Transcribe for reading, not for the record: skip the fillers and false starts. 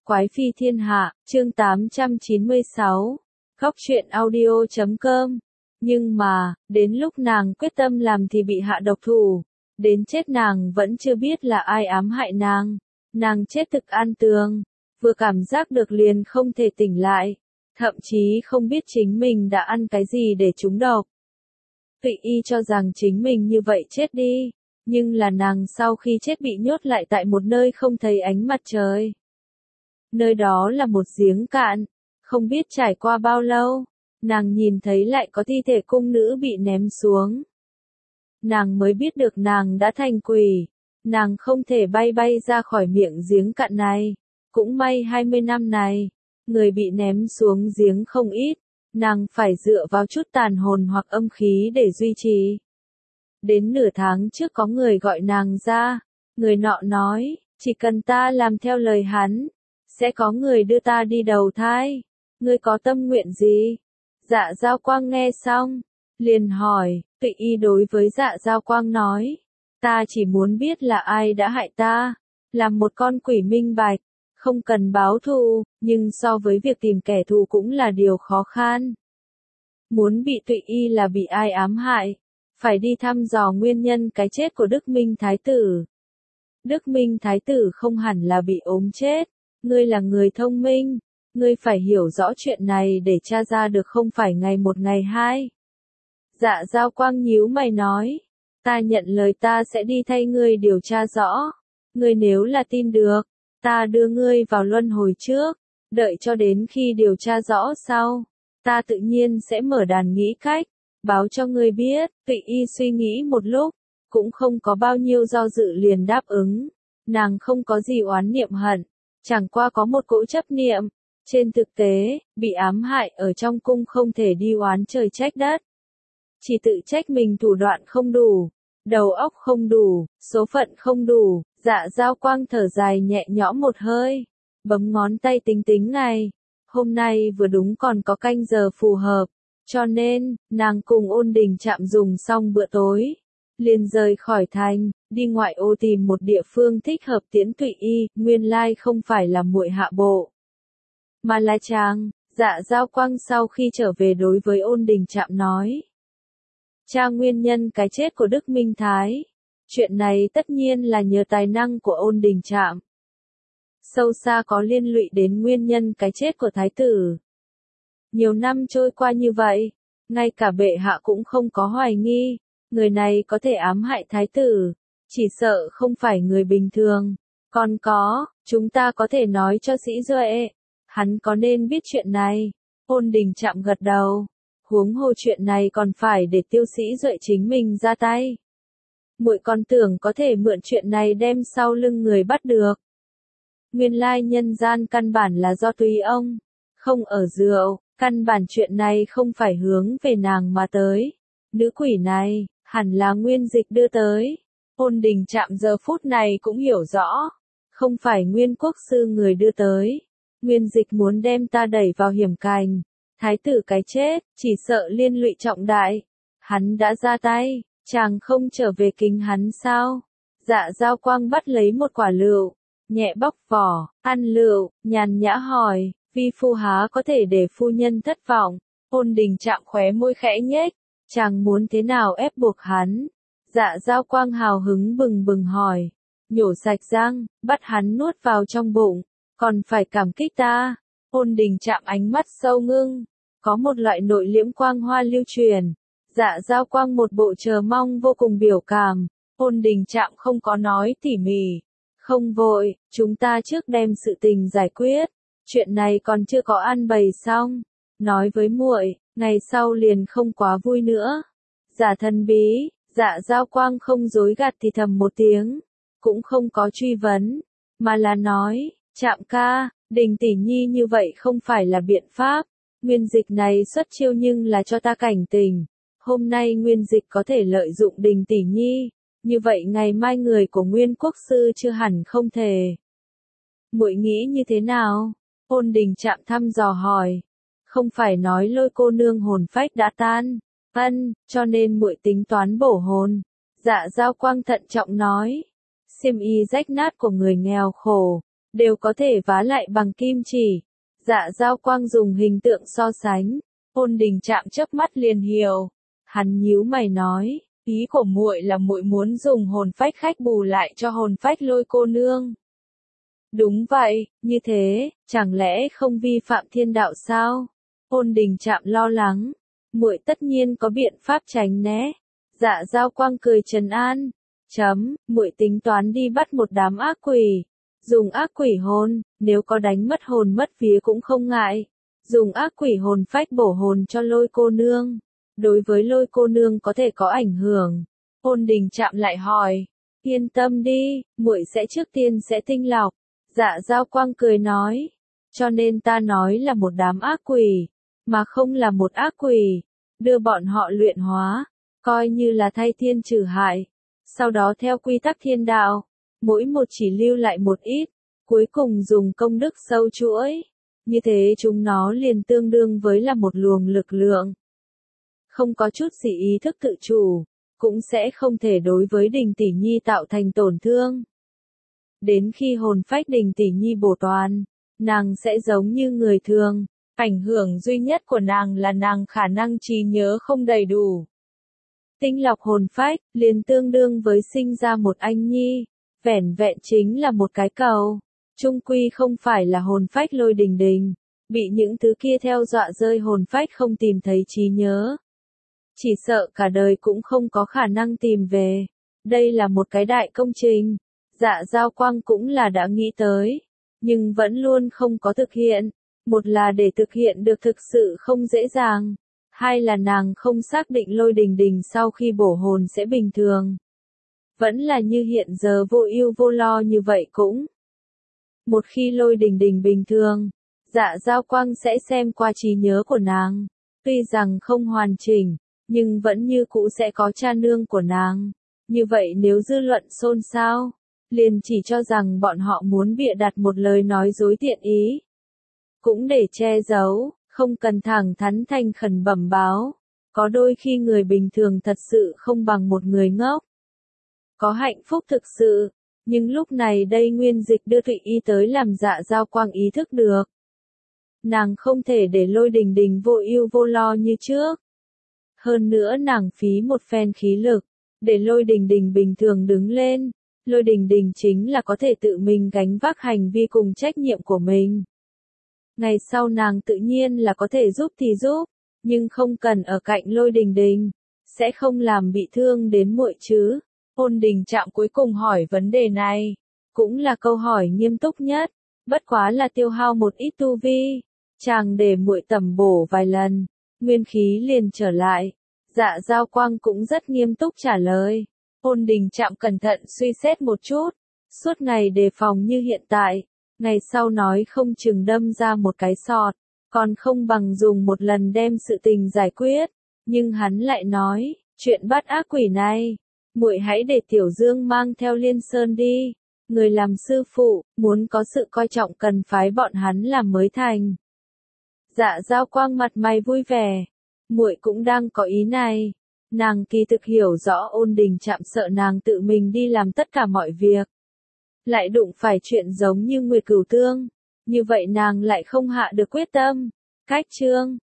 Quái phi thiên hạ, chương 896. Góc truyện audio.com. Nhưng mà, đến lúc nàng quyết tâm làm thì bị hạ độc thủ. Đến chết nàng vẫn chưa biết là ai ám hại nàng. Nàng chết thực an tường. Vừa cảm giác được liền không thể tỉnh lại. Thậm chí không biết chính mình đã ăn cái gì để trúng độc. Tụy y cho rằng chính mình như vậy chết đi. Nhưng là nàng sau khi chết bị nhốt lại tại một nơi không thấy ánh mặt trời. Nơi đó là một giếng cạn, không biết trải qua bao lâu, nàng nhìn thấy lại có thi thể cung nữ bị ném xuống. Nàng mới biết được nàng đã thành quỷ, nàng không thể bay ra khỏi miệng giếng cạn này. Cũng may 20 năm này, người bị ném xuống giếng không ít, nàng phải dựa vào chút tàn hồn hoặc âm khí để duy trì. Đến nửa tháng trước có người gọi nàng ra, người nọ nói, chỉ cần ta làm theo lời hắn, sẽ có người đưa ta đi đầu thai. Ngươi có tâm nguyện gì? Dạ Giao Quang nghe xong, liền hỏi. Tụy y đối với Dạ Giao Quang nói, ta chỉ muốn biết là ai đã hại ta, làm một con quỷ minh bạch, không cần báo thù, nhưng so với việc tìm kẻ thù cũng là điều khó khăn. Muốn bị Tụy y là bị ai ám hại, phải đi thăm dò nguyên nhân cái chết của Đức Minh Thái Tử. Đức Minh Thái Tử không hẳn là bị ốm chết. Ngươi là người thông minh, ngươi phải hiểu rõ chuyện này để tra ra được không phải ngày một ngày hai. Dạ Giao Quang nhíu mày nói, ta nhận lời ta sẽ đi thay ngươi điều tra rõ. Ngươi nếu là tin được, ta đưa ngươi vào luân hồi trước, đợi cho đến khi điều tra rõ sau, ta tự nhiên sẽ mở đàn nghĩ cách, báo cho ngươi biết. Tụy y suy nghĩ một lúc, cũng không có bao nhiêu do dự liền đáp ứng. Nàng không có gì oán niệm hận. Chẳng qua có một cỗ chấp niệm, trên thực tế, bị ám hại ở trong cung không thể đi oán trời trách đất. Chỉ tự trách mình thủ đoạn không đủ, đầu óc không đủ, số phận không đủ. Dạ Giao Quang thở dài nhẹ nhõm một hơi, bấm ngón tay tính ngày. Hôm nay vừa đúng còn có canh giờ phù hợp, cho nên, nàng cùng Ôn Đình Trạm dùng xong bữa tối, liền rời khỏi thành, đi ngoại ô tìm một địa phương thích hợp tiễn Tụy y. Nguyên lai không phải là muội hạ bộ, mà là chàng. Dạ Giao Quang sau khi trở về đối với Ôn Đình Trạm nói, tra nguyên nhân cái chết của Đức Minh Thái. Chuyện này tất nhiên là nhờ tài năng của Ôn Đình Trạm, sâu xa có liên lụy đến nguyên nhân cái chết của Thái tử. Nhiều năm trôi qua như vậy, ngay cả bệ hạ cũng không có hoài nghi. Người này có thể ám hại Thái tử, chỉ sợ không phải người bình thường. Còn có, chúng ta có thể nói cho Sĩ Duệ, hắn có nên biết chuyện này. Ôn Đình Trạm gật đầu, huống hồ chuyện này còn phải để Tiêu Sĩ Duệ chính mình ra tay. Muội còn tưởng có thể mượn chuyện này đem sau lưng người bắt được. Nguyên lai nhân gian căn bản là do tùy ông, không ở rượu, căn bản chuyện này không phải hướng về nàng mà tới. Nữ quỷ này, hẳn là Nguyên Dịch đưa tới. Ôn Đình Trạm giờ phút này cũng hiểu rõ, không phải Nguyên Quốc sư người đưa tới. Nguyên Dịch muốn đem ta đẩy vào hiểm cảnh. Thái tử cái chết, chỉ sợ liên lụy trọng đại. Hắn đã ra tay, chàng không trở về kính hắn sao? Dạ Giao Quang bắt lấy một quả lựu, nhẹ bóc vỏ, ăn lựu, nhàn nhã hỏi, vi phu há có thể để phu nhân thất vọng? Ôn Đình Trạm khóe môi khẽ nhếch, chàng muốn thế nào ép buộc hắn? Dạ Giao Quang hào hứng bừng hỏi, nhổ sạch răng, bắt hắn nuốt vào trong bụng, còn phải cảm kích ta. Ôn Đình Trạm ánh mắt sâu ngưng, có một loại nội liễm quang hoa lưu truyền. Dạ Giao Quang một bộ chờ mong vô cùng biểu cảm. Ôn Đình Trạm không có nói tỉ mỉ, không vội, chúng ta trước đem sự tình giải quyết, chuyện này còn chưa có ăn bày xong, nói với muội, ngày sau liền không quá vui nữa. Giả thần bí. Dạ Giao Quang không dối gạt thì thầm một tiếng, cũng không có truy vấn, mà là nói, Trạm ca, Đình tỷ nhi như vậy không phải là biện pháp. Nguyên Dịch này xuất chiêu nhưng là cho ta cảnh tình. Hôm nay Nguyên Dịch có thể lợi dụng Đình tỷ nhi, như vậy ngày mai người của Nguyên Quốc sư chưa hẳn không thể. Muội nghĩ như thế nào? Ôn Đình Trạm thăm dò hỏi. Không phải nói Lôi cô nương hồn phách đã tan. Cho nên muội tính toán bổ hồn. Dạ Giao Quang thận trọng nói. Xiêm y rách nát của người nghèo khổ, đều có thể vá lại bằng kim chỉ. Dạ Dao Quang dùng hình tượng so sánh, Ôn Đình Trạm chớp mắt liền hiểu. Hắn nhíu mày nói, ý của muội là muội muốn dùng hồn phách khách bù lại cho hồn phách Lôi cô nương. Đúng vậy, như thế, chẳng lẽ không vi phạm thiên đạo sao? Ôn Đình Trạm lo lắng, muội tất nhiên có biện pháp tránh né. Dạ Dao Quang cười trấn an, muội tính toán đi bắt một đám ác quỷ, dùng ác quỷ hồn, nếu có đánh mất hồn mất vía cũng không ngại. Dùng ác quỷ hồn phách bổ hồn cho Lôi cô nương. Đối với Lôi cô nương có thể có ảnh hưởng. Ôn Đình Trạm lại hỏi, yên tâm đi, muội sẽ trước tiên sẽ tinh lọc. Dạ Dao Quang cười nói, cho nên ta nói là một đám ác quỷ, mà không là một ác quỷ, đưa bọn họ luyện hóa, coi như là thay thiên trừ hại. Sau đó theo quy tắc thiên đạo, mỗi một chỉ lưu lại một ít, cuối cùng dùng công đức sâu chuỗi. Như thế chúng nó liền tương đương với là một luồng lực lượng. Không có chút gì ý thức tự chủ, cũng sẽ không thể đối với Đình Tỷ Nhi tạo thành tổn thương. Đến khi hồn phách Đình Tỷ Nhi bổ toàn, nàng sẽ giống như người thường. Ảnh hưởng duy nhất của nàng là nàng khả năng trí nhớ không đầy đủ. Tinh lọc hồn phách, liền tương đương với sinh ra một anh nhi. Vẻn vẹn chính là một cái cầu. Chung quy không phải là hồn phách Lôi Đình Đình. Bị những thứ kia theo dọa rơi hồn phách không tìm thấy trí nhớ. Chỉ sợ cả đời cũng không có khả năng tìm về. Đây là một cái đại công trình. Dạ Dao Quang cũng là đã nghĩ tới. Nhưng vẫn luôn không có thực hiện. Một là để thực hiện được thực sự không dễ dàng. Hai là nàng không xác định Lôi Đình Đình sau khi bổ hồn sẽ bình thường. Vẫn là như hiện giờ vô ưu vô lo như vậy cũng. Một khi Lôi Đình Đình bình thường, Dạ Dao Quang sẽ xem qua trí nhớ của nàng. Tuy rằng không hoàn chỉnh, nhưng vẫn như cũ sẽ có cha nương của nàng. Như vậy nếu dư luận xôn xao, liền chỉ cho rằng bọn họ muốn bịa đặt một lời nói dối tiện ý. Cũng để che giấu, không cần thẳng thắn thành khẩn bẩm báo. Có đôi khi người bình thường thật sự không bằng một người ngốc. Có hạnh phúc thực sự, nhưng lúc này đây Nguyên Dịch đưa Thụy Y tới làm Dạ Dao Quang ý thức được. Nàng không thể để Lôi Đình Đình vô ưu vô lo như trước. Hơn nữa nàng phí một phen khí lực, để Lôi Đình Đình bình thường đứng lên. Lôi Đình Đình chính là có thể tự mình gánh vác hành vi cùng trách nhiệm của mình. Ngày sau nàng tự nhiên là có thể giúp thì giúp, nhưng không cần ở cạnh Lôi Đình Đình, sẽ không làm bị thương đến muội chứ. Ôn Đình Trạm cuối cùng hỏi vấn đề này, cũng là câu hỏi nghiêm túc nhất, bất quá là tiêu hao một ít tu vi, chàng để muội tẩm bổ vài lần, nguyên khí liền trở lại. Dạ Dao Quang cũng rất nghiêm túc trả lời. Ôn Đình Trạm cẩn thận suy xét một chút, suốt ngày đề phòng như hiện tại, ngày sau nói không chừng đâm ra một cái sọt, còn không bằng dùng một lần đem sự tình giải quyết. Nhưng hắn lại nói, chuyện bắt ác quỷ này, muội hãy để Tiểu Dương mang theo Liên Sơn đi. Người làm sư phụ, muốn có sự coi trọng cần phái bọn hắn làm mới thành. Dạ Dao Quang mặt mày vui vẻ, muội cũng đang có ý này. Nàng kỳ thực hiểu rõ Ôn Đình Trạm sợ nàng tự mình đi làm tất cả mọi việc. Lại đụng phải chuyện giống như Nguyệt Cửu Tương, như vậy nàng lại không hạ được quyết tâm. Cách chương